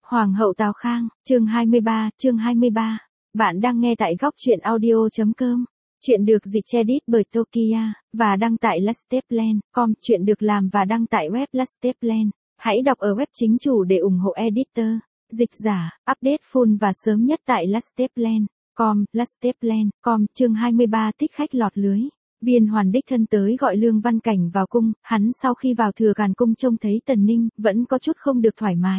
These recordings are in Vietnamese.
Hoàng hậu Tào Khang, chương 23. Bạn đang nghe tại góc truyện audio.com. Chuyện được dịch edit bởi Tokia, và đăng tại lasteplan.com. Chuyện được làm và đăng tại web Lasteplan. Hãy đọc ở web chính chủ để ủng hộ editor, dịch giả, update full và sớm nhất tại lasteplan.com. Lasteplan.com, chương 23. Thích khách lọt lưới. Viên Hoàn đích thân tới gọi Lương Văn Cảnh vào cung, hắn sau khi vào Thừa Càn cung trông thấy Tần Ninh, vẫn có chút không được thoải mái.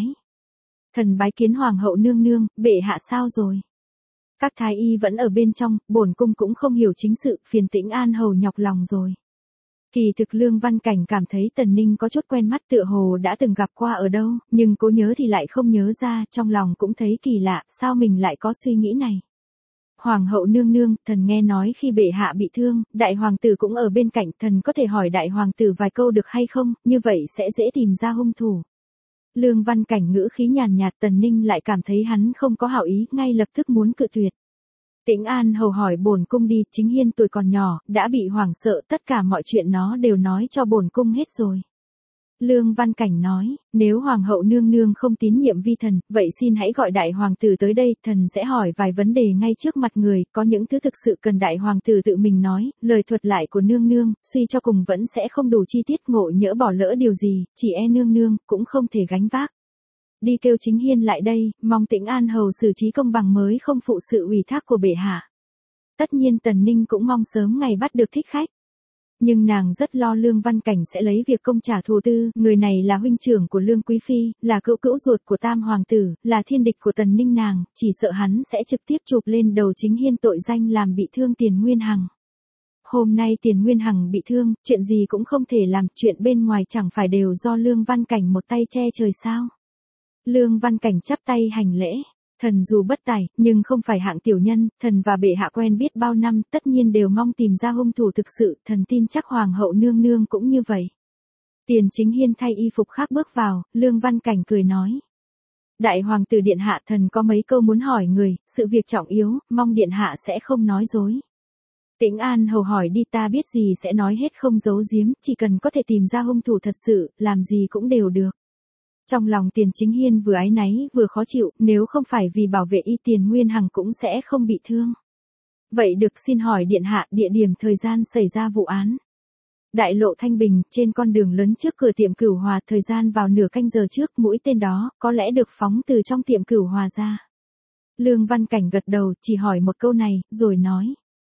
Thần bái kiến hoàng hậu nương nương, bệ hạ sao rồi? Các thái y vẫn ở bên trong, bổn cung cũng không hiểu chính sự, phiền Tĩnh An hầu nhọc lòng rồi. Kỳ thực Lương Văn Cảnh cảm thấy Tần Ninh có chút quen mắt, tựa hồ đã từng gặp qua ở đâu, nhưng cố nhớ thì lại không nhớ ra, trong lòng cũng thấy kỳ lạ, sao mình lại có suy nghĩ này. Hoàng hậu nương nương, thần nghe nói khi bệ hạ bị thương, đại hoàng tử cũng ở bên cạnh, thần có thể hỏi đại hoàng tử vài câu được hay không, như vậy sẽ dễ tìm ra hung thủ. Lương Văn Cảnh ngữ khí nhàn nhạt, Tần Ninh lại cảm thấy hắn không có hảo ý, ngay lập tức muốn cự tuyệt. Tĩnh An hầu hỏi bổn cung đi, Chính Hiên tuổi còn nhỏ, đã bị hoảng sợ, tất cả mọi chuyện nó đều nói cho bổn cung hết rồi. Lương Văn Cảnh nói, nếu hoàng hậu nương nương không tín nhiệm vi thần, vậy xin hãy gọi đại hoàng tử tới đây, thần sẽ hỏi vài vấn đề ngay trước mặt người, có những thứ thực sự cần đại hoàng tử tự mình nói, lời thuật lại của nương nương, suy cho cùng vẫn sẽ không đủ chi tiết, ngộ nhỡ bỏ lỡ điều gì, chỉ e nương nương, cũng không thể gánh vác. Đi kêu Chính Hiên lại đây, mong Tĩnh An hầu xử trí công bằng mới không phụ sự ủy thác của bệ hạ. Tất nhiên Tần Ninh cũng mong sớm ngày bắt được thích khách. Nhưng nàng rất lo Lương Văn Cảnh sẽ lấy việc công trả thù tư, người này là huynh trưởng của Lương Quý Phi, là cữu cữu ruột của Tam Hoàng tử, là thiên địch của Tần Ninh nàng, chỉ sợ hắn sẽ trực tiếp chụp lên đầu Chính Hiên tội danh làm bị thương Tiền Nguyên Hằng. Hôm nay Tiền Nguyên Hằng bị thương, chuyện gì cũng không thể làm, chuyện bên ngoài chẳng phải đều do Lương Văn Cảnh một tay che trời sao. Lương Văn Cảnh chắp tay hành lễ. Thần dù bất tài, nhưng không phải hạng tiểu nhân, thần và bệ hạ quen biết bao năm, tất nhiên đều mong tìm ra hung thủ thực sự, thần tin chắc hoàng hậu nương nương cũng như vậy. Tiền Chính Hiên thay y phục khác bước vào, Lương Văn Cảnh cười nói. Đại hoàng tử điện hạ, thần có mấy câu muốn hỏi người, sự việc trọng yếu, mong điện hạ sẽ không nói dối. Tĩnh An hầu hỏi đi, ta biết gì sẽ nói hết không giấu giếm, chỉ cần có thể tìm ra hung thủ thật sự, làm gì cũng đều được. Trong lòng Tiền Chính Hiên vừa áy náy vừa khó chịu, nếu không phải vì bảo vệ y Tiền Nguyên Hằng cũng sẽ không bị thương. Vậy được, xin hỏi điện hạ địa điểm thời gian xảy ra vụ án. Đại lộ Thanh Bình, trên con đường lớn trước cửa tiệm Cửu Hòa, thời gian vào nửa canh giờ trước, mũi tên đó có lẽ được phóng từ trong tiệm Cửu Hòa ra. Lương Văn Cảnh gật đầu, chỉ hỏi một câu này, rồi nói.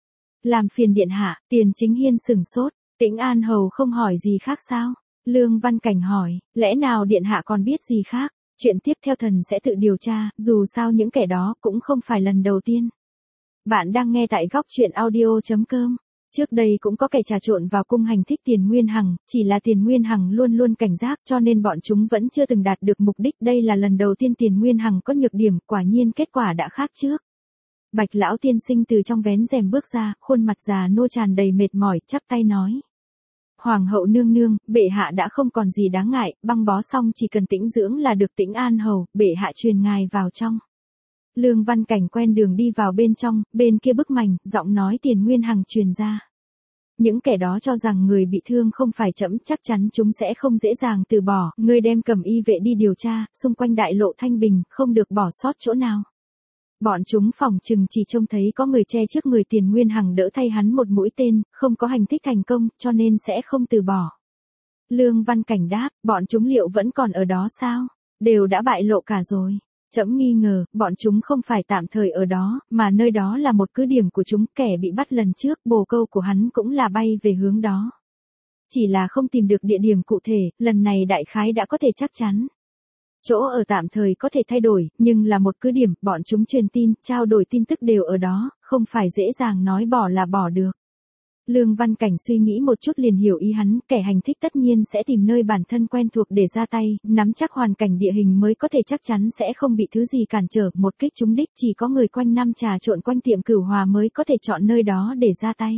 Làm phiền điện hạ. Tiền Chính Hiên sửng sốt, Tĩnh An hầu không hỏi gì khác sao? Lương Văn Cảnh hỏi, lẽ nào điện hạ còn biết gì khác? Chuyện tiếp theo thần sẽ tự điều tra, dù sao những kẻ đó cũng không phải lần đầu tiên. Bạn đang nghe tại góc truyện audio.com. Trước đây cũng có kẻ trà trộn vào cung hành thích Tiền Nguyên Hằng, chỉ là Tiền Nguyên Hằng luôn luôn cảnh giác cho nên bọn chúng vẫn chưa từng đạt được mục đích. Đây là lần đầu tiên Tiền Nguyên Hằng có nhược điểm, quả nhiên kết quả đã khác trước. Bạch lão tiên sinh từ trong vén rèm bước ra, khuôn mặt già nua tràn đầy mệt mỏi, chắp tay nói. Hoàng hậu nương nương, bệ hạ đã không còn gì đáng ngại, băng bó xong chỉ cần tĩnh dưỡng là được. Tĩnh An hầu, bệ hạ truyền ngài vào trong. Lương Văn Cảnh quen đường đi vào bên trong, bên kia bức mành, giọng nói Tiền Nguyên Hằng truyền ra. Những kẻ đó cho rằng người bị thương không phải trẫm, chắc chắn chúng sẽ không dễ dàng từ bỏ, ngươi đem cầm y vệ đi điều tra, xung quanh đại lộ Thanh Bình, không được bỏ sót chỗ nào. Bọn chúng phỏng chừng chỉ trông thấy có người che trước người Tiền Nguyên Hằng đỡ thay hắn một mũi tên, không có hành thích thành công, cho nên sẽ không từ bỏ. Lương Văn Cảnh đáp, bọn chúng liệu vẫn còn ở đó sao? Đều đã bại lộ cả rồi. Trẫm nghi ngờ, bọn chúng không phải tạm thời ở đó, mà nơi đó là một cứ điểm của chúng, kẻ bị bắt lần trước, bồ câu của hắn cũng là bay về hướng đó. Chỉ là không tìm được địa điểm cụ thể, lần này đại khái đã có thể chắc chắn. Chỗ ở tạm thời có thể thay đổi, nhưng là một cứ điểm, bọn chúng truyền tin, trao đổi tin tức đều ở đó, không phải dễ dàng nói bỏ là bỏ được. Lương Văn Cảnh suy nghĩ một chút liền hiểu ý hắn, kẻ hành thích tất nhiên sẽ tìm nơi bản thân quen thuộc để ra tay, nắm chắc hoàn cảnh địa hình mới có thể chắc chắn sẽ không bị thứ gì cản trở, một kích trúng đích, chỉ có người quanh năm trà trộn quanh tiệm Cửu Hòa mới có thể chọn nơi đó để ra tay.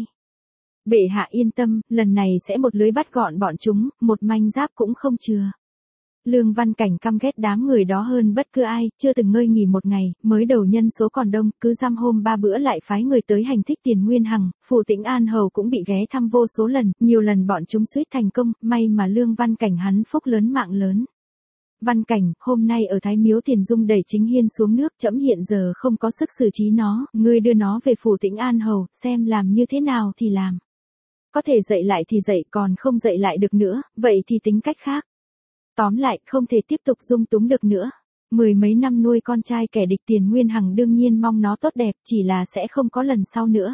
Bệ hạ yên tâm, lần này sẽ một lưới bắt gọn bọn chúng, một manh giáp cũng không chừa. Lương Văn Cảnh căm ghét đám người đó hơn bất cứ ai, chưa từng ngơi nghỉ một ngày, mới đầu nhân số còn đông, cứ dăm hôm ba bữa lại phái người tới hành thích Tiền Nguyên Hằng, phủ Tĩnh An hầu cũng bị ghé thăm vô số lần, nhiều lần bọn chúng suýt thành công, may mà Lương Văn Cảnh hắn phúc lớn mạng lớn. Văn Cảnh, hôm nay ở Thái Miếu Tiền Dung đẩy Chính Hiên xuống nước, trẫm hiện giờ không có sức xử trí nó, ngươi đưa nó về phủ Tĩnh An hầu, xem làm như thế nào thì làm. Có thể dạy lại thì dạy, còn không dạy lại được nữa, vậy thì tính cách khác. Tóm lại, không thể tiếp tục dung túng được nữa. Mười mấy năm nuôi con trai kẻ địch Tiền Nguyên Hằng đương nhiên mong nó tốt đẹp, chỉ là sẽ không có lần sau nữa.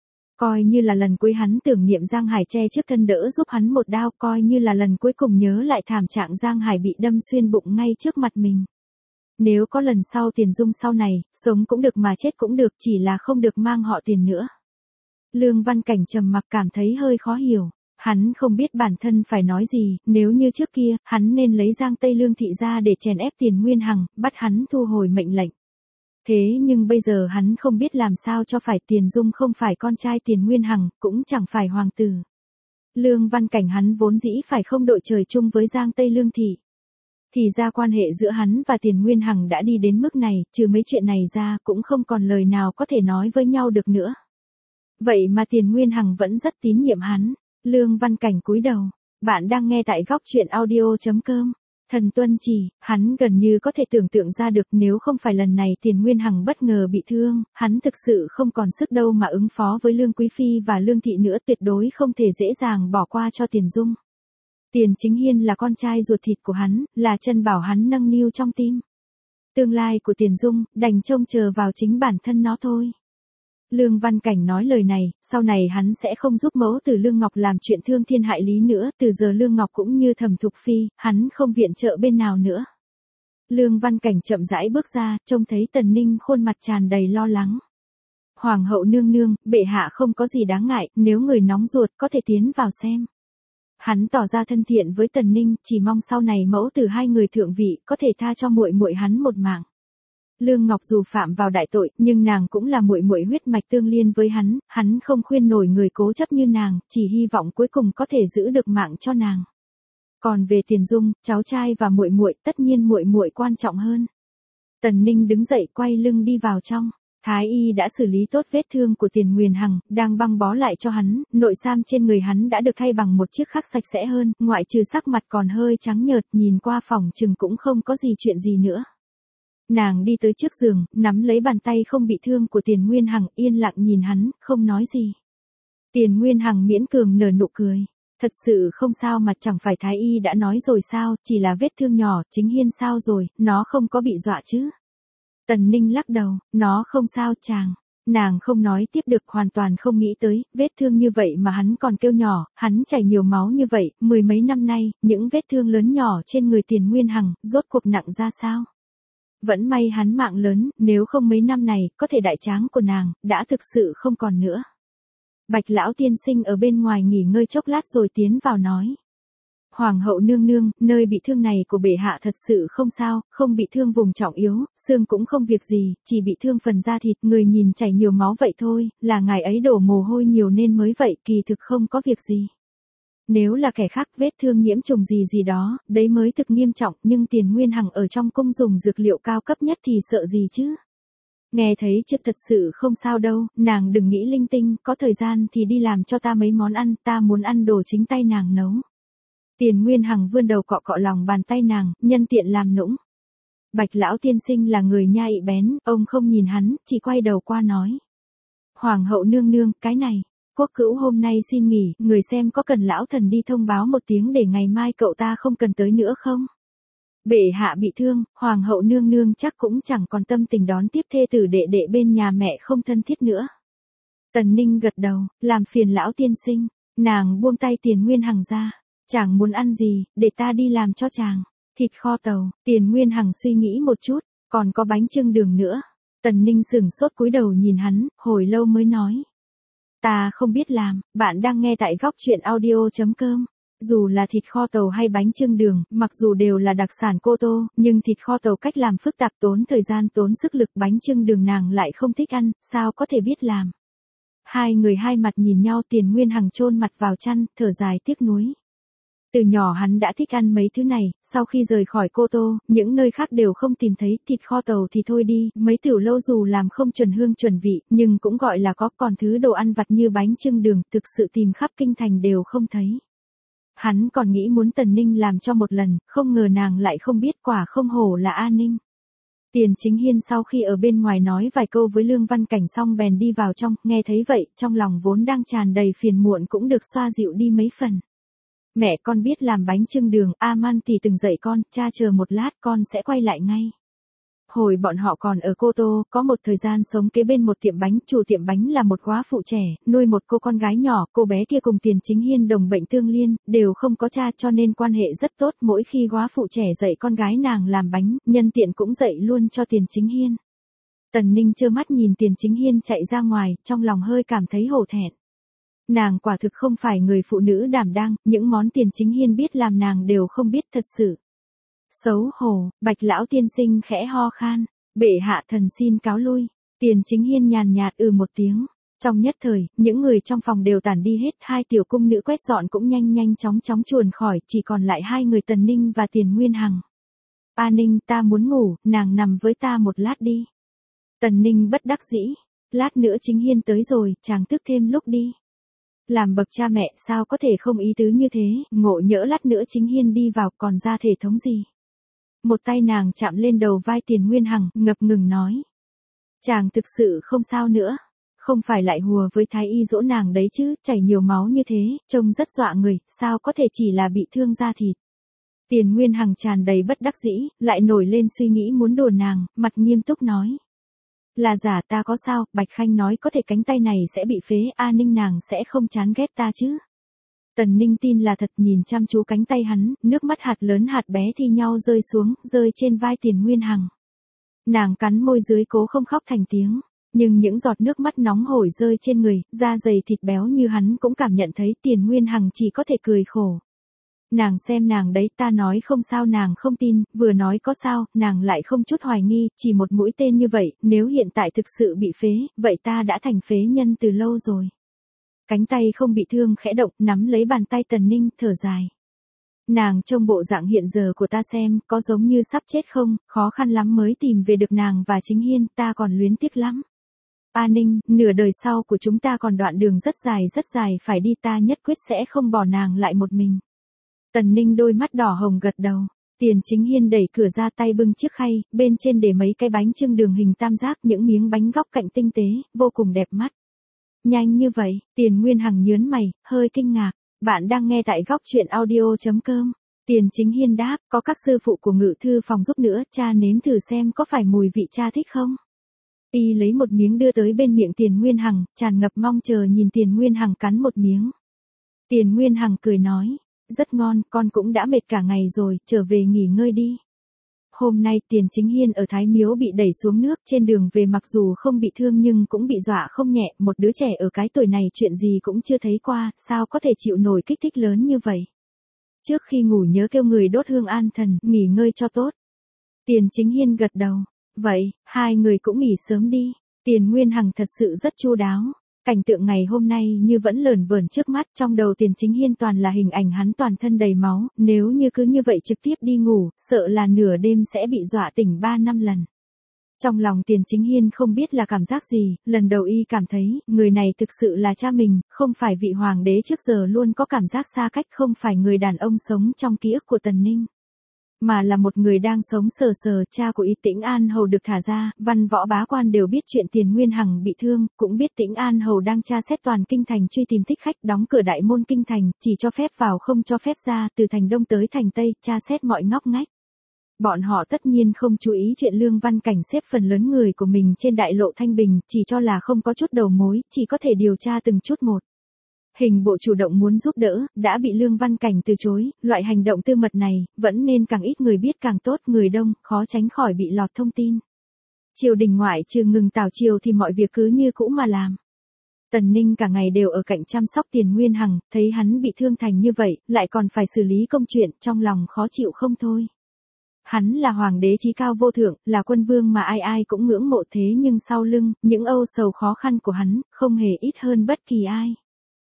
Coi như là lần cuối hắn tưởng niệm Giang Hải che trước thân đỡ giúp hắn một đao, coi như là lần cuối cùng nhớ lại thảm trạng Giang Hải bị đâm xuyên bụng ngay trước mặt mình. Nếu có lần sau Tiền Dung sau này, sống cũng được mà chết cũng được, chỉ là không được mang họ Tiền nữa. Lương Văn Cảnh trầm mặc cảm thấy hơi khó hiểu. Hắn không biết bản thân phải nói gì, nếu như trước kia, hắn nên lấy Giang Tây Lương thị ra để chèn ép Tiền Nguyên Hằng, bắt hắn thu hồi mệnh lệnh. Thế nhưng bây giờ hắn không biết làm sao cho phải. Tiền Dung không phải con trai Tiền Nguyên Hằng, cũng chẳng phải hoàng tử. Lương Văn Cảnh hắn vốn dĩ phải không đội trời chung với Giang Tây Lương thị. Thì ra quan hệ giữa hắn và Tiền Nguyên Hằng đã đi đến mức này, trừ mấy chuyện này ra cũng không còn lời nào có thể nói với nhau được nữa. Vậy mà Tiền Nguyên Hằng vẫn rất tín nhiệm hắn. Lương Văn Cảnh cúi đầu. Bạn đang nghe tại góc truyện audio.com. Thần tuân chỉ, hắn gần như có thể tưởng tượng ra được nếu không phải lần này Tiền Nguyên Hằng bất ngờ bị thương, hắn thực sự không còn sức đâu mà ứng phó với Lương Quý Phi và Lương Thị nữa, tuyệt đối không thể dễ dàng bỏ qua cho Tiền Dung. Tiền Chính Hiên là con trai ruột thịt của hắn, là chân bảo hắn nâng niu trong tim. Tương lai của Tiền Dung, đành trông chờ vào chính bản thân nó thôi. Lương Văn Cảnh nói lời này, sau này hắn sẽ không giúp mẫu tử Lương Ngọc làm chuyện thương thiên hại lý nữa, từ giờ Lương Ngọc cũng như Thẩm Thục Phi, hắn không viện trợ bên nào nữa. Lương Văn Cảnh chậm rãi bước ra, trông thấy Tần Ninh khuôn mặt tràn đầy lo lắng. Hoàng hậu nương nương, bệ hạ không có gì đáng ngại, nếu người nóng ruột có thể tiến vào xem. Hắn tỏ ra thân thiện với Tần Ninh, chỉ mong sau này mẫu tử hai người thượng vị có thể tha cho muội muội hắn một mạng. Lương Ngọc dù phạm vào đại tội, nhưng nàng cũng là muội muội huyết mạch tương liên với hắn không khuyên nổi người cố chấp như nàng, chỉ hy vọng cuối cùng có thể giữ được mạng cho nàng. Còn về Tiền Dung, cháu trai và muội muội, tất nhiên muội muội quan trọng hơn. Tần Ninh đứng dậy quay lưng đi vào trong. Thái y đã xử lý tốt vết thương của Tiền Nguyên Hằng, đang băng bó lại cho hắn, nội sam trên người hắn đã được thay bằng một chiếc khác sạch sẽ hơn, ngoại trừ sắc mặt còn hơi trắng nhợt, nhìn qua phòng chừng cũng không có gì chuyện gì nữa. Nàng đi tới trước giường, nắm lấy bàn tay không bị thương của Tiền Nguyên Hằng, yên lặng nhìn hắn, không nói gì. Tiền Nguyên Hằng miễn cường nở nụ cười. Thật sự không sao mà, chẳng phải Thái y đã nói rồi sao, chỉ là vết thương nhỏ. Chính Hiên sao rồi, nó không có bị dọa chứ? Tần Ninh lắc đầu, nó không sao chàng. Nàng không nói tiếp được, hoàn toàn không nghĩ tới, vết thương như vậy mà hắn còn kêu nhỏ, hắn chảy nhiều máu như vậy, mười mấy năm nay, những vết thương lớn nhỏ trên người Tiền Nguyên Hằng, rốt cuộc nặng ra sao? Vẫn may hắn mạng lớn, nếu không mấy năm này, có thể đại tráng của nàng, đã thực sự không còn nữa. Bạch lão tiên sinh ở bên ngoài nghỉ ngơi chốc lát rồi tiến vào nói. Hoàng hậu nương nương, nơi bị thương này của bệ hạ thật sự không sao, không bị thương vùng trọng yếu, xương cũng không việc gì, chỉ bị thương phần da thịt, người nhìn chảy nhiều máu vậy thôi, là ngài ấy đổ mồ hôi nhiều nên mới vậy, kỳ thực không có việc gì. Nếu là kẻ khác vết thương nhiễm trùng gì gì đó, đấy mới thực nghiêm trọng, nhưng Tiền Nguyên Hằng ở trong cung dùng dược liệu cao cấp nhất thì sợ gì chứ? Nghe thấy chứ thật sự không sao đâu, nàng đừng nghĩ linh tinh, có thời gian thì đi làm cho ta mấy món ăn, ta muốn ăn đồ chính tay nàng nấu. Tiền Nguyên Hằng vươn đầu cọ cọ lòng bàn tay nàng, nhân tiện làm nũng. Bạch lão tiên sinh là người nhai bén, ông không nhìn hắn, chỉ quay đầu qua nói. Hoàng hậu nương nương, cái này. Quốc cữu hôm nay xin nghỉ, người xem có cần lão thần đi thông báo một tiếng để ngày mai cậu ta không cần tới nữa không? Bệ hạ bị thương, hoàng hậu nương nương chắc cũng chẳng còn tâm tình đón tiếp thê tử đệ đệ bên nhà mẹ không thân thiết nữa. Tần Ninh gật đầu, làm phiền lão tiên sinh, nàng buông tay Tiền Nguyên Hằng ra. Chàng muốn ăn gì, để ta đi làm cho chàng. Thịt kho tàu, Tiền Nguyên Hằng suy nghĩ một chút, còn có bánh chưng đường nữa. Tần Ninh sửng sốt cúi đầu nhìn hắn, hồi lâu mới nói. Ta không biết làm, bạn đang nghe tại góc truyện audio.com. Dù là thịt kho tàu hay bánh chưng đường, mặc dù đều là đặc sản Cô Tô, nhưng thịt kho tàu cách làm phức tạp tốn thời gian tốn sức lực, bánh chưng đường nàng lại không thích ăn, sao có thể biết làm. Hai người hai mặt nhìn nhau, Tiền Nguyên Hằng chôn mặt vào chăn, thở dài tiếc nuối. Từ nhỏ hắn đã thích ăn mấy thứ này, sau khi rời khỏi Cô Tô, những nơi khác đều không tìm thấy, thịt kho tàu thì thôi đi, mấy tiểu lâu dù làm không chuẩn hương chuẩn vị, nhưng cũng gọi là có, còn thứ đồ ăn vặt như bánh chưng đường, thực sự tìm khắp kinh thành đều không thấy. Hắn còn nghĩ muốn Tần Ninh làm cho một lần, không ngờ nàng lại không biết, quả không hổ là A Ninh. Tiền Chính Hiên sau khi ở bên ngoài nói vài câu với Lương Văn Cảnh xong bèn đi vào trong, nghe thấy vậy, trong lòng vốn đang tràn đầy phiền muộn cũng được xoa dịu đi mấy phần. Mẹ con biết làm bánh chưng đường, A-man thì từng dạy con, cha chờ một lát con sẽ quay lại ngay. Hồi bọn họ còn ở Cô Tô, có một thời gian sống kế bên một tiệm bánh, chủ tiệm bánh là một góa phụ trẻ, nuôi một cô con gái nhỏ, cô bé kia cùng Tiền Chính Hiên đồng bệnh tương liên, đều không có cha cho nên quan hệ rất tốt, mỗi khi góa phụ trẻ dạy con gái nàng làm bánh, nhân tiện cũng dạy luôn cho Tiền Chính Hiên. Tần Ninh trơ mắt nhìn Tiền Chính Hiên chạy ra ngoài, trong lòng hơi cảm thấy hổ thẹn. Nàng quả thực không phải người phụ nữ đảm đang, những món Tiền Chính Hiên biết làm nàng đều không biết thật sự. Xấu hổ, Bạch lão tiên sinh khẽ ho khan, bệ hạ thần xin cáo lui. Tiền Chính Hiên nhàn nhạt một tiếng. Trong nhất thời, những người trong phòng đều tản đi hết, hai tiểu cung nữ quét dọn cũng nhanh chóng chuồn khỏi, chỉ còn lại hai người Tần Ninh và Tiền Nguyên Hằng. A Ninh, ta muốn ngủ, nàng nằm với ta một lát đi. Tần Ninh bất đắc dĩ, lát nữa Chính Hiên tới rồi, chàng thức thêm lúc đi. Làm bậc cha mẹ sao có thể không ý tứ như thế, ngộ nhỡ lát nữa Chính Hiên đi vào còn ra thể thống gì. Một tay nàng chạm lên đầu vai Tiền Nguyên Hằng, ngập ngừng nói. Chàng thực sự không sao nữa. Không phải lại hùa với thái y dỗ nàng đấy chứ, chảy nhiều máu như thế, trông rất dọa người, sao có thể chỉ là bị thương da thịt. Tiền Nguyên Hằng tràn đầy bất đắc dĩ, lại nổi lên suy nghĩ muốn đùa nàng, mặt nghiêm túc nói. Là giả, ta có sao, Bạch Khanh nói có thể cánh tay này sẽ bị phế, A Ninh nàng sẽ không chán ghét ta chứ. Tần Ninh tin là thật, nhìn chăm chú cánh tay hắn, nước mắt hạt lớn hạt bé thi nhau rơi xuống, rơi trên vai Tiền Nguyên Hằng. Nàng cắn môi dưới cố không khóc thành tiếng, nhưng những giọt nước mắt nóng hổi rơi trên người, da dày thịt béo như hắn cũng cảm nhận thấy. Tiền Nguyên Hằng chỉ có thể cười khổ. Nàng xem nàng đấy, ta nói không sao nàng không tin, vừa nói có sao, nàng lại không chút hoài nghi, chỉ một mũi tên như vậy, nếu hiện tại thực sự bị phế, vậy ta đã thành phế nhân từ lâu rồi. Cánh tay không bị thương khẽ động, nắm lấy bàn tay Tần Ninh, thở dài. Nàng trông bộ dạng hiện giờ của ta xem, có giống như sắp chết không, khó khăn lắm mới tìm về được nàng và Chính Hiên, ta còn luyến tiếc lắm. A Ninh, nửa đời sau của chúng ta còn đoạn đường rất dài phải đi, ta nhất quyết sẽ không bỏ nàng lại một mình. Tần Ninh đôi mắt đỏ hồng gật đầu. Tiền Chính Hiên đẩy cửa ra, tay bưng chiếc khay, bên trên để mấy cái bánh chưng đường hình tam giác, những miếng bánh góc cạnh tinh tế, vô cùng đẹp mắt. Nhanh như vậy, Tiền Nguyên Hằng nhớn mày, hơi kinh ngạc. Bạn đang nghe tại góc truyện audio.com. Tiền Chính Hiên đáp, có các sư phụ của ngự thư phòng giúp nữa, cha nếm thử xem có phải mùi vị cha thích không. Y lấy một miếng đưa tới bên miệng Tiền Nguyên Hằng, tràn ngập mong chờ nhìn Tiền Nguyên Hằng cắn một miếng. Tiền Nguyên Hằng cười nói, rất ngon, con cũng đã mệt cả ngày rồi, trở về nghỉ ngơi đi. Hôm nay Tiền Chính Hiên ở Thái Miếu bị đẩy xuống nước, trên đường về mặc dù không bị thương nhưng cũng bị dọa không nhẹ, một đứa trẻ ở cái tuổi này chuyện gì cũng chưa thấy qua, sao có thể chịu nổi kích thích lớn như vậy. Trước khi ngủ nhớ kêu người đốt hương an thần, nghỉ ngơi cho tốt. Tiền Chính Hiên gật đầu, vậy, hai người cũng nghỉ sớm đi. Tiền Nguyên Hằng thật sự rất chu đáo. Cảnh tượng ngày hôm nay như vẫn lởn vởn trước mắt, trong đầu Tiền Chính Hiên toàn là hình ảnh hắn toàn thân đầy máu, nếu như cứ như vậy trực tiếp đi ngủ, sợ là nửa đêm sẽ bị dọa tỉnh 3-5 lần. Trong lòng Tiền Chính Hiên không biết là cảm giác gì, lần đầu y cảm thấy, người này thực sự là cha mình, không phải vị hoàng đế trước giờ luôn có cảm giác xa cách, không phải người đàn ông sống trong ký ức của Tần Ninh. Mà là một người đang sống sờ sờ, cha của y Tĩnh An Hầu được thả ra, văn võ bá quan đều biết chuyện Tiền Nguyên Hằng bị thương, cũng biết Tĩnh An Hầu đang tra xét toàn kinh thành truy tìm thích khách, đóng cửa đại môn kinh thành, chỉ cho phép vào không cho phép ra, từ thành Đông tới thành Tây, tra xét mọi ngóc ngách. Bọn họ tất nhiên không chú ý chuyện Lương Văn Cảnh xếp phần lớn người của mình trên đại lộ Thanh Bình, chỉ cho là không có chút đầu mối, chỉ có thể điều tra từng chút một. Hình bộ chủ động muốn giúp đỡ, đã bị Lương Văn Cảnh từ chối, loại hành động tư mật này, vẫn nên càng ít người biết càng tốt, người đông, khó tránh khỏi bị lọt thông tin. Triều đình ngoại trừ ngừng tảo triều thì mọi việc cứ như cũ mà làm. Tần Ninh cả ngày đều ở cạnh chăm sóc Tiền Nguyên Hằng, thấy hắn bị thương thành như vậy, lại còn phải xử lý công chuyện, trong lòng khó chịu không thôi. Hắn là hoàng đế chí cao vô thượng, là quân vương mà ai ai cũng ngưỡng mộ, thế nhưng sau lưng, những âu sầu khó khăn của hắn, không hề ít hơn bất kỳ ai.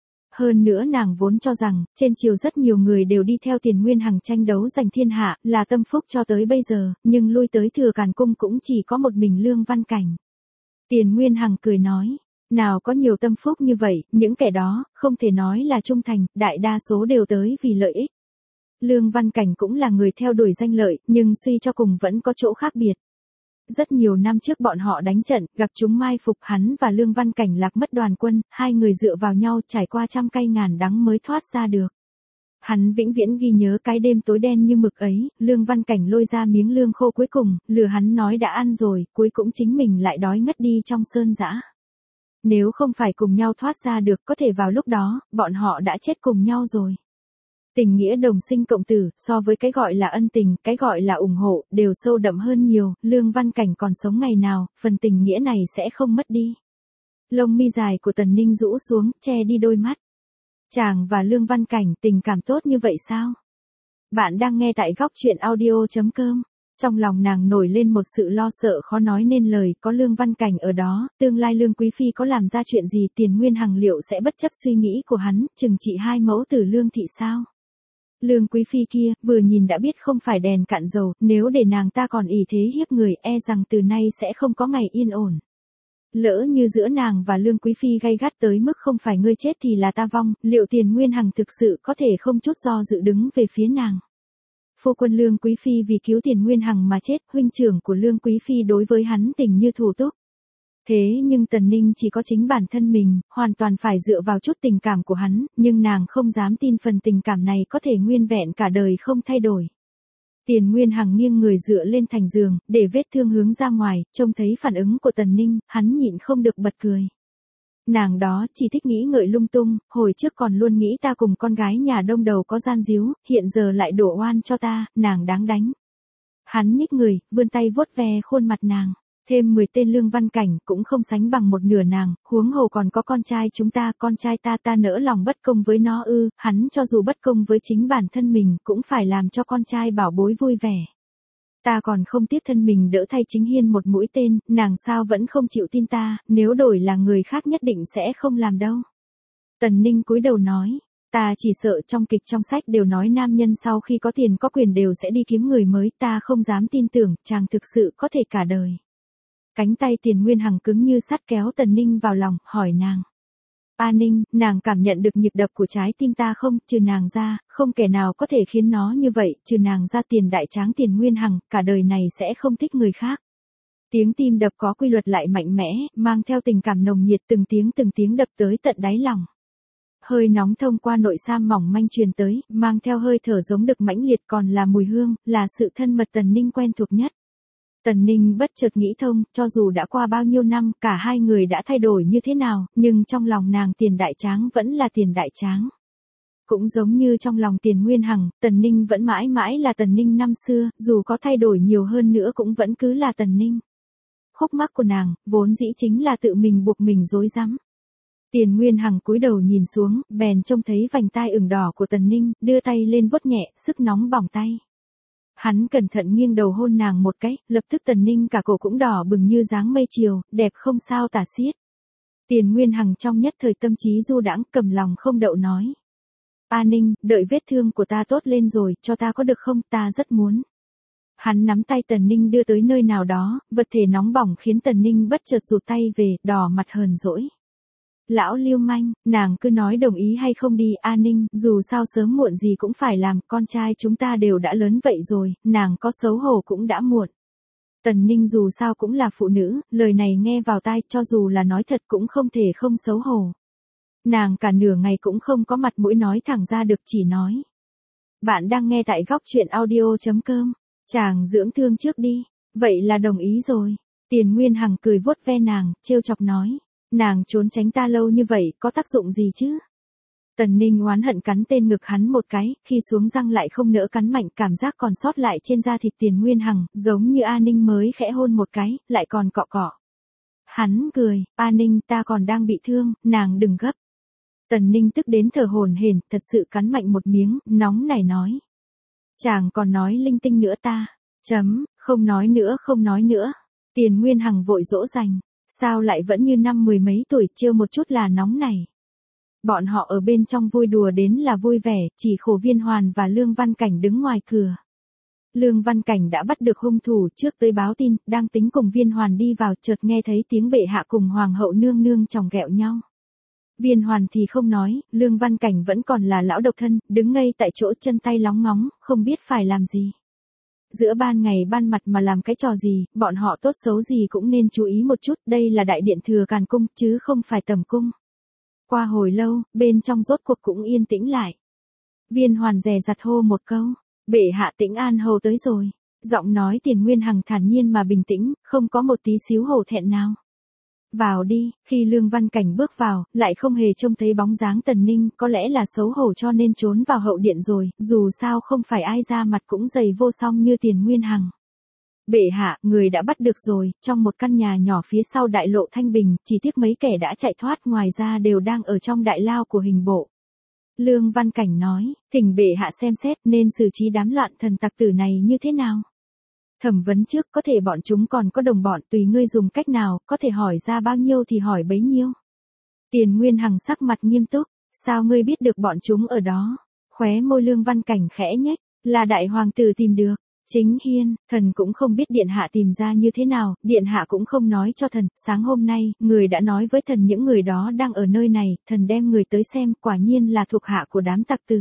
Hơn nữa nàng vốn cho rằng, trên triều rất nhiều người đều đi theo Tiền Nguyên Hằng tranh đấu giành thiên hạ, là tâm phúc cho tới bây giờ, nhưng lui tới Thừa Càn Cung cũng chỉ có một mình Lương Văn Cảnh. Tiền Nguyên Hằng cười nói, Nào có nhiều tâm phúc như vậy, những kẻ đó, không thể nói là trung thành, đại đa số đều tới vì lợi ích. Lương Văn Cảnh cũng là người theo đuổi danh lợi, nhưng suy cho cùng vẫn có chỗ khác biệt. Rất nhiều năm trước bọn họ đánh trận, gặp chúng mai phục, hắn và Lương Văn Cảnh lạc mất đoàn quân, hai người dựa vào nhau trải qua trăm cay ngàn đắng mới thoát ra được. Hắn vĩnh viễn ghi nhớ cái đêm tối đen như mực ấy, Lương Văn Cảnh lôi ra miếng lương khô cuối cùng, lừa hắn nói đã ăn rồi, cuối cũng chính mình lại đói ngất đi trong sơn dã. Nếu không phải cùng nhau thoát ra được, có thể vào lúc đó, bọn họ đã chết cùng nhau rồi. Tình nghĩa đồng sinh cộng tử, so với cái gọi là ân tình, cái gọi là ủng hộ, đều sâu đậm hơn nhiều, Lương Văn Cảnh còn sống ngày nào, phần tình nghĩa này sẽ không mất đi. Lông mi dài của Tần Ninh rũ xuống, che đi đôi mắt. Chàng và Lương Văn Cảnh tình cảm tốt như vậy sao? Bạn đang nghe tại góc truyện audio.com. Trong lòng nàng nổi lên một sự lo sợ khó nói nên lời, có Lương Văn Cảnh ở đó, tương lai Lương Quý Phi có làm ra chuyện gì, Tiền Nguyên Hằng liệu sẽ bất chấp suy nghĩ của hắn, trừng trị hai mẫu tử Lương thị sao? Lương Quý Phi kia, vừa nhìn đã biết không phải đèn cạn dầu, nếu để nàng ta còn ỷ thế hiếp người, e rằng từ nay sẽ không có ngày yên ổn. Lỡ như giữa nàng và Lương Quý Phi gay gắt tới mức không phải ngươi chết thì là ta vong, liệu Tiền Nguyên Hằng thực sự có thể không chút do dự đứng về phía nàng? Phu quân Lương Quý Phi vì cứu Tiền Nguyên Hằng mà chết, huynh trưởng của Lương Quý Phi đối với hắn tình như thủ túc. Thế nhưng Tần Ninh chỉ có chính bản thân mình, hoàn toàn phải dựa vào chút tình cảm của hắn, nhưng nàng không dám tin phần tình cảm này có thể nguyên vẹn cả đời không thay đổi. Tiền Nguyên Hằng nghiêng người dựa lên thành giường, để vết thương hướng ra ngoài, trông thấy phản ứng của Tần Ninh, hắn nhịn không được bật cười. Nàng đó chỉ thích nghĩ ngợi lung tung, hồi trước còn luôn nghĩ ta cùng con gái nhà đông đầu có gian díu, hiện giờ lại đổ oan cho ta, nàng đáng đánh. Hắn nhích người, vươn tay vuốt ve khuôn mặt nàng. Thêm 10 tên Lương Văn Cảnh cũng không sánh bằng một nửa nàng, huống hồ còn có con trai chúng ta, con trai ta nỡ lòng bất công với nó ư, hắn cho dù bất công với chính bản thân mình cũng phải làm cho con trai bảo bối vui vẻ. Ta còn không tiếc thân mình đỡ thay Chính Hiên một mũi tên, nàng sao vẫn không chịu tin ta, nếu đổi là người khác nhất định sẽ không làm đâu. Tần Ninh cúi đầu nói, ta chỉ sợ trong kịch trong sách đều nói nam nhân sau khi có tiền có quyền đều sẽ đi kiếm người mới, ta không dám tin tưởng, chàng thực sự có thể cả đời. Cánh tay Tiền Nguyên Hằng cứng như sắt kéo Tần Ninh vào lòng, hỏi nàng. A Ninh, nàng cảm nhận được nhịp đập của trái tim ta không, trừ nàng ra, không kẻ nào có thể khiến nó như vậy, trừ nàng ra Tiền đại tráng Tiền Nguyên Hằng, cả đời này sẽ không thích người khác. Tiếng tim đập có quy luật lại mạnh mẽ, mang theo tình cảm nồng nhiệt từng tiếng đập tới tận đáy lòng. Hơi nóng thông qua nội sam mỏng manh truyền tới, mang theo hơi thở giống đực mãnh liệt còn là mùi hương, là sự thân mật Tần Ninh quen thuộc nhất. Tần Ninh bất chợt nghĩ thông, cho dù đã qua bao nhiêu năm, cả hai người đã thay đổi như thế nào, nhưng trong lòng nàng Tiền đại tráng vẫn là Tiền đại tráng. Cũng giống như trong lòng Tiền Nguyên Hằng, Tần Ninh vẫn mãi mãi là Tần Ninh năm xưa, dù có thay đổi nhiều hơn nữa cũng vẫn cứ là Tần Ninh. Khúc mắc của nàng, vốn dĩ chính là tự mình buộc mình rối rắm. Tiền Nguyên Hằng cúi đầu nhìn xuống, bèn trông thấy vành tai ửng đỏ của Tần Ninh, đưa tay lên vuốt nhẹ, sức nóng bỏng tay. Hắn cẩn thận nghiêng đầu hôn nàng một cái, lập tức Tần Ninh cả cổ cũng đỏ bừng như dáng mây chiều, đẹp không sao tả xiết. Tiền Nguyên Hằng trong nhất thời tâm trí du đãng, cầm lòng không đậu nói. A Ninh, đợi vết thương của ta tốt lên rồi, cho ta có được không, ta rất muốn. Hắn nắm tay Tần Ninh đưa tới nơi nào đó, vật thể nóng bỏng khiến Tần Ninh bất chợt rụt tay về, đỏ mặt hờn dỗi. Lão lưu manh, nàng cứ nói đồng ý hay không đi, A Ninh, dù sao sớm muộn gì cũng phải làm, con trai chúng ta đều đã lớn vậy rồi, nàng có xấu hổ cũng đã muộn. Tần Ninh dù sao cũng là phụ nữ, lời này nghe vào tai cho dù là nói thật cũng không thể không xấu hổ. Nàng cả nửa ngày cũng không có mặt mũi nói thẳng ra được, chỉ nói. Bạn đang nghe tại góc truyện audio.com, chàng dưỡng thương trước đi, vậy là đồng ý rồi. Tiền Nguyên Hằng cười vuốt ve nàng, trêu chọc nói. Nàng trốn tránh ta lâu như vậy, có tác dụng gì chứ? Tần Ninh oán hận cắn tên ngực hắn một cái, khi xuống răng lại không nỡ cắn mạnh, cảm giác còn sót lại trên da thịt Tiền Nguyên Hằng, giống như A Ninh mới khẽ hôn một cái, lại còn cọ cọ. Hắn cười, A Ninh ta còn đang bị thương, nàng đừng gấp. Tần Ninh tức đến thở hổn hển, thật sự cắn mạnh một miếng, nóng nảy nói. Chàng còn nói linh tinh nữa ta. Không nói nữa. Tiền Nguyên Hằng vội dỗ dành. Sao lại vẫn như năm mười mấy tuổi, trêu một chút là nóng này. Bọn họ ở bên trong vui đùa đến là vui vẻ, chỉ khổ Viên Hoàn và Lương Văn Cảnh đứng ngoài cửa. Lương Văn Cảnh đã bắt được hung thủ trước tới báo tin, đang tính cùng Viên Hoàn đi vào, chợt nghe thấy tiếng bệ hạ cùng Hoàng hậu nương nương chòng ghẹo nhau. Viên Hoàn thì không nói, Lương Văn Cảnh vẫn còn là lão độc thân, đứng ngây tại chỗ chân tay lóng ngóng, không biết phải làm gì. Giữa ban ngày ban mặt mà làm cái trò gì, bọn họ tốt xấu gì cũng nên chú ý một chút, đây là đại điện Thừa Càn Cung chứ không phải Tầm Cung. Qua hồi lâu, bên trong rốt cuộc cũng yên tĩnh lại. Viên Hoàn dè dặt hô một câu, bệ hạ Tĩnh An hầu tới rồi. Giọng nói Tiền Nguyên Hằng thản nhiên mà bình tĩnh, không có một tí xíu hổ thẹn nào. Vào đi, khi Lương Văn Cảnh bước vào, lại không hề trông thấy bóng dáng Tần Ninh, có lẽ là xấu hổ cho nên trốn vào hậu điện rồi, dù sao không phải ai ra mặt cũng dày vô song như Tiền Nguyên Hằng. Bệ hạ, người đã bắt được rồi, trong một căn nhà nhỏ phía sau đại lộ Thanh Bình, chỉ tiếc mấy kẻ đã chạy thoát ngoài ra đều đang ở trong đại lao của hình bộ. Lương Văn Cảnh nói, thỉnh bệ hạ xem xét nên xử trí đám loạn thần tặc tử này như thế nào. Thẩm vấn trước, có thể bọn chúng còn có đồng bọn, tùy ngươi dùng cách nào, có thể hỏi ra bao nhiêu thì hỏi bấy nhiêu. Tiền Nguyên Hằng sắc mặt nghiêm túc, sao ngươi biết được bọn chúng ở đó? Khóe môi Lương Văn Cảnh khẽ nhếch, là đại hoàng tử tìm được. Chính hiên, thần cũng không biết điện hạ tìm ra như thế nào, điện hạ cũng không nói cho thần, sáng hôm nay, người đã nói với thần những người đó đang ở nơi này, thần đem người tới xem, quả nhiên là thuộc hạ của đám tặc tử.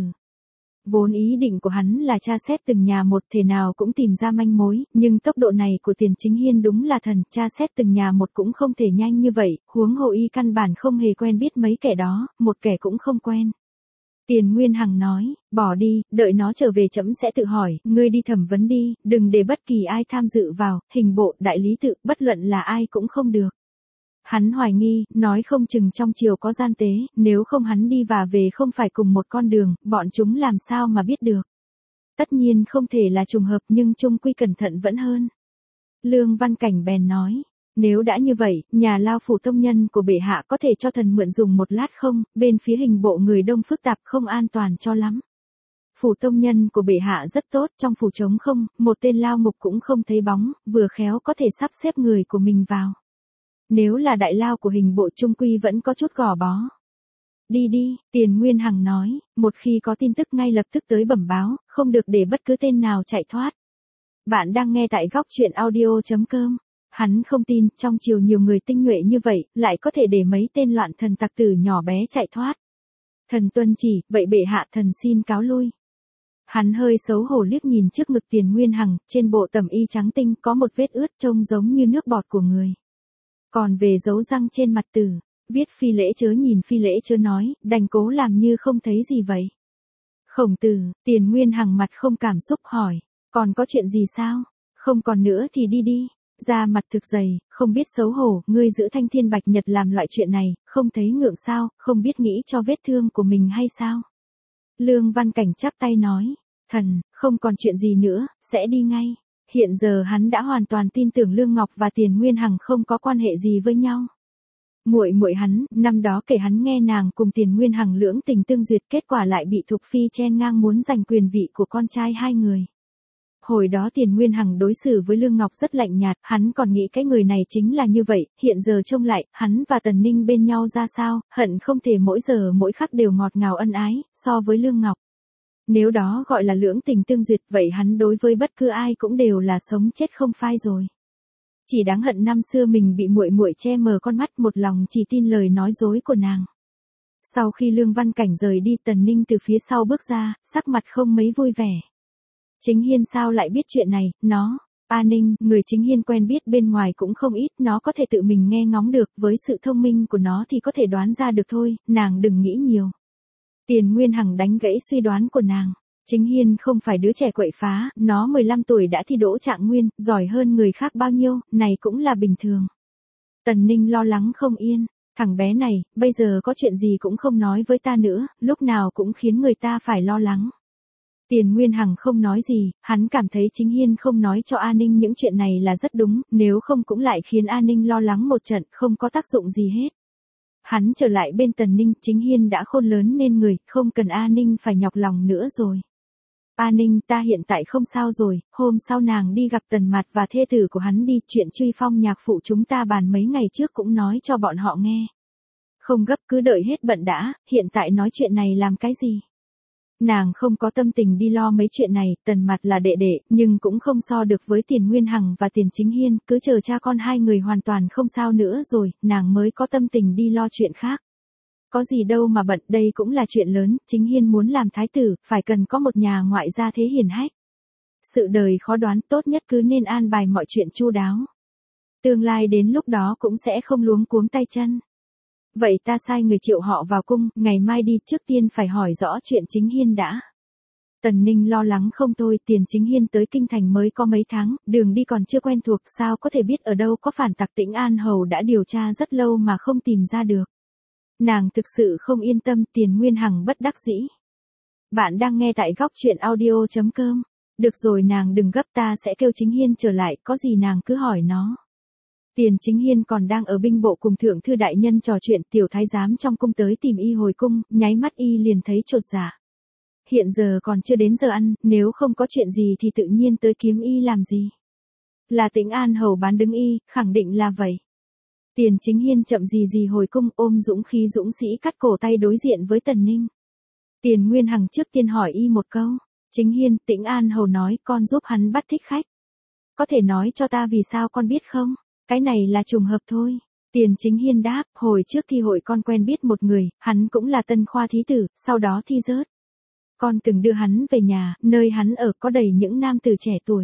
Vốn ý định của hắn là tra xét từng nhà một, thể nào cũng tìm ra manh mối, nhưng tốc độ này của Tiền Chính Hiên đúng là thần, tra xét từng nhà một cũng không thể nhanh như vậy, huống hồ y căn bản không hề quen biết mấy kẻ đó, một kẻ cũng không quen. Tiền Nguyên Hằng nói, bỏ đi, đợi nó trở về trẫm sẽ tự hỏi, ngươi đi thẩm vấn đi, đừng để bất kỳ ai tham dự vào, hình bộ, đại lý tự, bất luận là ai cũng không được. Hắn hoài nghi, nói không chừng trong triều có gian tế, nếu không hắn đi và về không phải cùng một con đường, bọn chúng làm sao mà biết được. Tất nhiên không thể là trùng hợp nhưng chung quy cẩn thận vẫn hơn. Lương Văn Cảnh bèn nói, nếu đã như vậy, nhà lao phủ tông nhân của bệ hạ có thể cho thần mượn dùng một lát không, bên phía hình bộ người đông phức tạp không an toàn cho lắm. Phủ tông nhân của bệ hạ rất tốt, trong phủ trống không, một tên lao ngục cũng không thấy bóng, vừa khéo có thể sắp xếp người của mình vào. Nếu là đại lao của hình bộ trung quy vẫn có chút gò bó. Đi đi, Tiền Nguyên Hằng nói, một khi có tin tức ngay lập tức tới bẩm báo, không được để bất cứ tên nào chạy thoát. Bạn đang nghe tại góc truyện audio.com. Hắn không tin, trong triều nhiều người tinh nhuệ như vậy, lại có thể để mấy tên loạn thần tặc tử nhỏ bé chạy thoát. Thần tuân chỉ, vậy bệ hạ thần xin cáo lui. Hắn hơi xấu hổ liếc nhìn trước ngực Tiền Nguyên Hằng, trên bộ tẩm y trắng tinh có một vết ướt trông giống như nước bọt của người. Còn về dấu răng trên mặt tử, viết phi lễ chớ nhìn phi lễ chớ nói, đành cố làm như không thấy gì vậy. Khổng Tử, Tiền Nguyên Hằng mặt không cảm xúc hỏi, còn có chuyện gì sao? Không còn nữa thì đi đi. Da mặt thực dày, không biết xấu hổ, ngươi giữ Thanh Thiên Bạch Nhật làm loại chuyện này, không thấy ngượng sao, không biết nghĩ cho vết thương của mình hay sao? Lương Văn Cảnh chắp tay nói, thần, không còn chuyện gì nữa, sẽ đi ngay. Hiện giờ hắn đã hoàn toàn tin tưởng Lương Ngọc và Tiền Nguyên Hằng không có quan hệ gì với nhau. Muội muội hắn, năm đó kể hắn nghe nàng cùng Tiền Nguyên Hằng lưỡng tình tương duyệt, kết quả lại bị Thục Phi chen ngang muốn giành quyền vị của con trai hai người. Hồi đó Tiền Nguyên Hằng đối xử với Lương Ngọc rất lạnh nhạt, hắn còn nghĩ cái người này chính là như vậy, hiện giờ trông lại, hắn và Tần Ninh bên nhau ra sao, hận không thể mỗi giờ mỗi khắc đều ngọt ngào ân ái, so với Lương Ngọc. Nếu đó gọi là lưỡng tình tương duyệt, vậy hắn đối với bất cứ ai cũng đều là sống chết không phai rồi. Chỉ đáng hận năm xưa mình bị muội muội che mờ con mắt, một lòng chỉ tin lời nói dối của nàng. Sau khi Lương Văn Cảnh rời đi, Tần Ninh từ phía sau bước ra, sắc mặt không mấy vui vẻ. Chính Hiên sao lại biết chuyện này, nó, A Ninh, người Chính Hiên quen biết bên ngoài cũng không ít, nó có thể tự mình nghe ngóng được, với sự thông minh của nó thì có thể đoán ra được thôi, nàng đừng nghĩ nhiều. Tiền Nguyên Hằng đánh gãy suy đoán của nàng. Chính Hiên không phải đứa trẻ quậy phá, nó 15 tuổi đã thi đỗ trạng nguyên, giỏi hơn người khác bao nhiêu, này cũng là bình thường. Tần Ninh lo lắng không yên, thằng bé này, bây giờ có chuyện gì cũng không nói với ta nữa, lúc nào cũng khiến người ta phải lo lắng. Tiền Nguyên Hằng không nói gì, hắn cảm thấy Chính Hiên không nói cho A Ninh những chuyện này là rất đúng, nếu không cũng lại khiến A Ninh lo lắng một trận, không có tác dụng gì hết. Hắn trở lại bên Tần Ninh, Chính Hiên đã khôn lớn nên người, không cần A Ninh phải nhọc lòng nữa rồi. A Ninh, ta hiện tại không sao rồi, hôm sau nàng đi gặp Tần Mạt và thê tử của hắn đi, chuyện Truy Phong nhạc phụ chúng ta bàn mấy ngày trước cũng nói cho bọn họ nghe. Không gấp, cứ đợi hết bận đã, hiện tại nói chuyện này làm cái gì? Nàng không có tâm tình đi lo mấy chuyện này, Tần Mạt là đệ đệ, nhưng cũng không so được với Tiền Nguyên Hằng và Tiền Chính Hiên, cứ chờ cha con hai người hoàn toàn không sao nữa rồi, nàng mới có tâm tình đi lo chuyện khác. Có gì đâu mà bận, đây cũng là chuyện lớn, Chính Hiên muốn làm thái tử, phải cần có một nhà ngoại gia thế hiển hách. Sự đời khó đoán, tốt nhất cứ nên an bài mọi chuyện chu đáo. Tương lai đến lúc đó cũng sẽ không luống cuống tay chân. Vậy ta sai người triệu họ vào cung, ngày mai đi, trước tiên phải hỏi rõ chuyện Chính Hiên đã. Tần Ninh lo lắng không thôi, Tiền Chính Hiên tới kinh thành mới có mấy tháng, đường đi còn chưa quen thuộc, sao có thể biết ở đâu có phản tặc. Tĩnh An Hầu đã điều tra rất lâu mà không tìm ra được. Nàng thực sự không yên tâm. Tiền Nguyên Hằng bất đắc dĩ. Bạn đang nghe tại góc truyện audio.com. Được rồi, nàng đừng gấp, ta sẽ kêu Chính Hiên trở lại, có gì nàng cứ hỏi nó. Tiền Chính Hiên còn đang ở binh bộ cùng thượng thư đại nhân trò chuyện, tiểu thái giám trong cung tới tìm y hồi cung, nháy mắt y liền thấy chột dạ. Hiện giờ còn chưa đến giờ ăn, nếu không có chuyện gì thì tự nhiên tới kiếm y làm gì. Là Tĩnh An Hầu bán đứng y, khẳng định là vậy. Tiền Chính Hiên chậm gì hồi cung, ôm dũng khí dũng sĩ cắt cổ tay đối diện với Tần Ninh. Tiền Nguyên Hằng trước tiên hỏi y một câu. Chính Hiên, Tĩnh An Hầu nói con giúp hắn bắt thích khách. Có thể nói cho ta vì sao con biết không? Cái này là trùng hợp thôi. Tiền Chính Hiên đáp, hồi trước thi hội con quen biết một người, hắn cũng là tân khoa thí tử, sau đó thi rớt. Con từng đưa hắn về nhà, nơi hắn ở có đầy những nam tử trẻ tuổi.